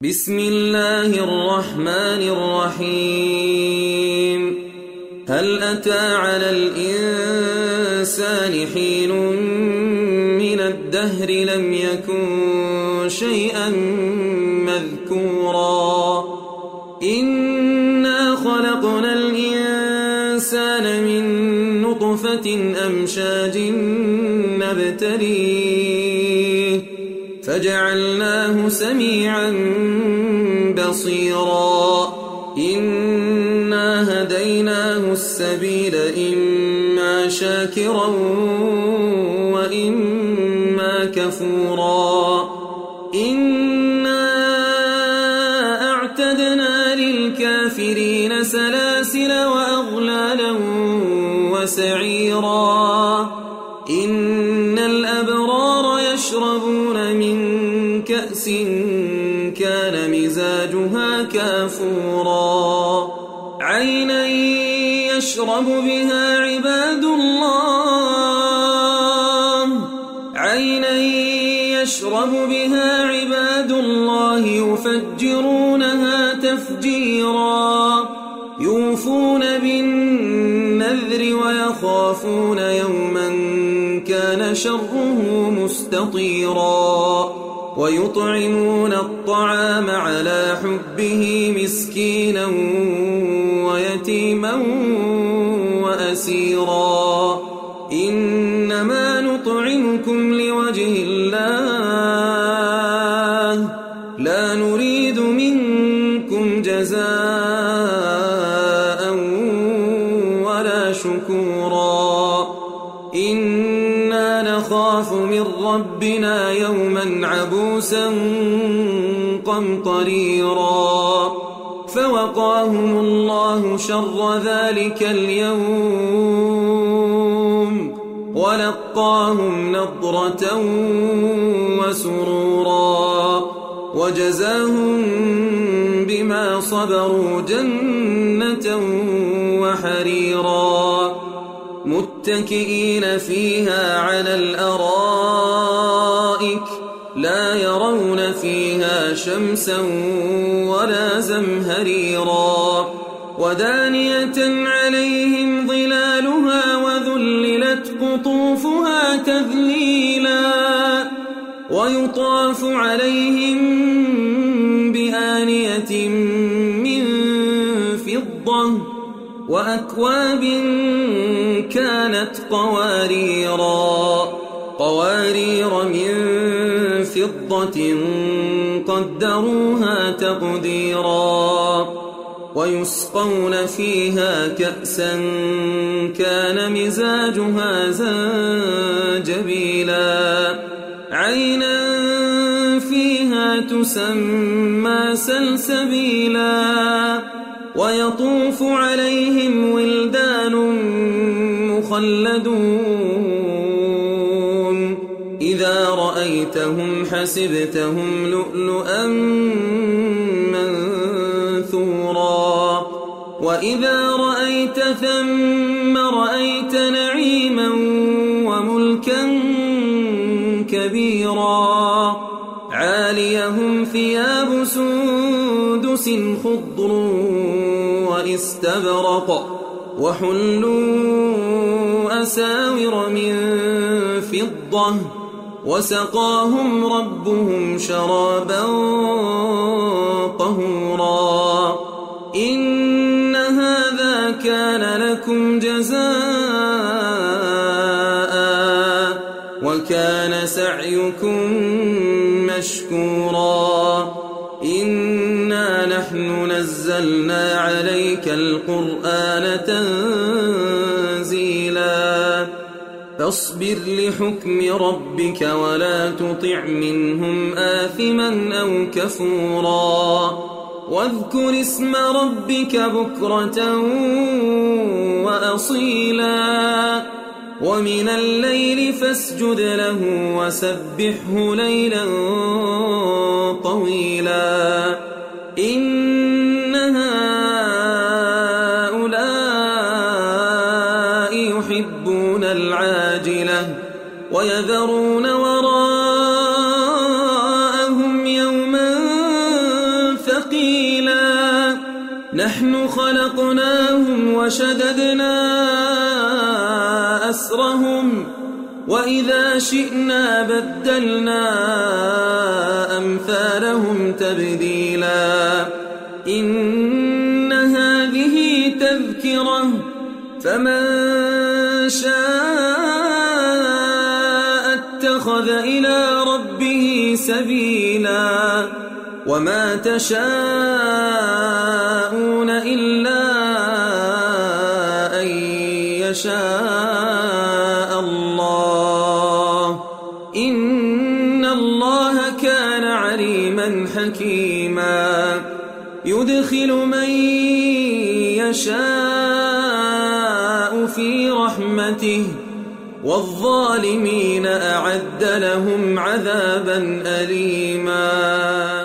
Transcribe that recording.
بسم الله الرحمن الرحيم هل أتى على الإنسان حين من الدهر لم يكن شيئا مذكورا إنا خلقنا الإنسان من نطفة أمشاج نبتليه فجعلناه سميعا بصيرا إنا هديناه السبيل إما شاكرا وإما كفورا إنا أعتدنا للكافرين سلاسل وأغلالا وسعيرا إن الأبرار يشربون من كأس كان مزاجها كافورا عينا يشرب بها عباد الله يفجرونها تفجيرا يوفون بالنذر ويخافون يوما كان شره مستطيرا ويطعمون الطعام على حبه مسكينا ويتيما وأسيرا إنما نطعمكم لوجه الله لا نريد منكم جزاء ولا شكورا إنا نخاف من ربنا يوما عبوسا قمطريرا فوقاهم الله شر ذلك اليوم ولقاهم نضرة وسرورا وجزاهم بما صبروا جنة وحريرا متكئين فيها على الأرائك لا يرون فيها شمسا ولا زمهريرا ودانية عليهم ظلالها وذللت قطوفها تذليلا ويطاف عليهم بآنية من فضة وأكواب كانت قوارير من فضة قدروها تقديرا ويسقون فيها كأسا كان مزاجها زنجبيلا عينا فيها تسمى سلسبيلا ويطوف عليهم ولدان مخلدون إذا رأيتهم حسبتهم لؤلؤا منثورا وإذا رأيت ثم رأيت نعيما وملكا كبيرا عاليهم ثياب سندس خضر واستبرق وحلوا أساور من فضة وسقاهم ربهم شرابا طهورا إن هذا كان لكم جزاء وكان سعيكم مشكورا إنا نحن نزلنا عليك القرآن تنزيلا فاصبر لحكم ربك ولا تطع منهم آثما أو كفورا واذكر اسم ربك بكرة وأصيلا ومن الليل فاسجد له وسبحه ليلا طويلا إن هؤلاء يحبون العاجلة ويذرون وراءهم يوما قيلا نحن خلقناهم وشددنا أسرهم وإذا شئنا بدلنا أمثالهم تبديلا إن هذه تذكرة فمن شاء اتخذ إلى ربه سبيلا وما تشاءون إلا أن يشاء الله إن الله كان عليما حكيما يدخل من يشاء في رحمته والظالمين أعد لهم عذابا أليما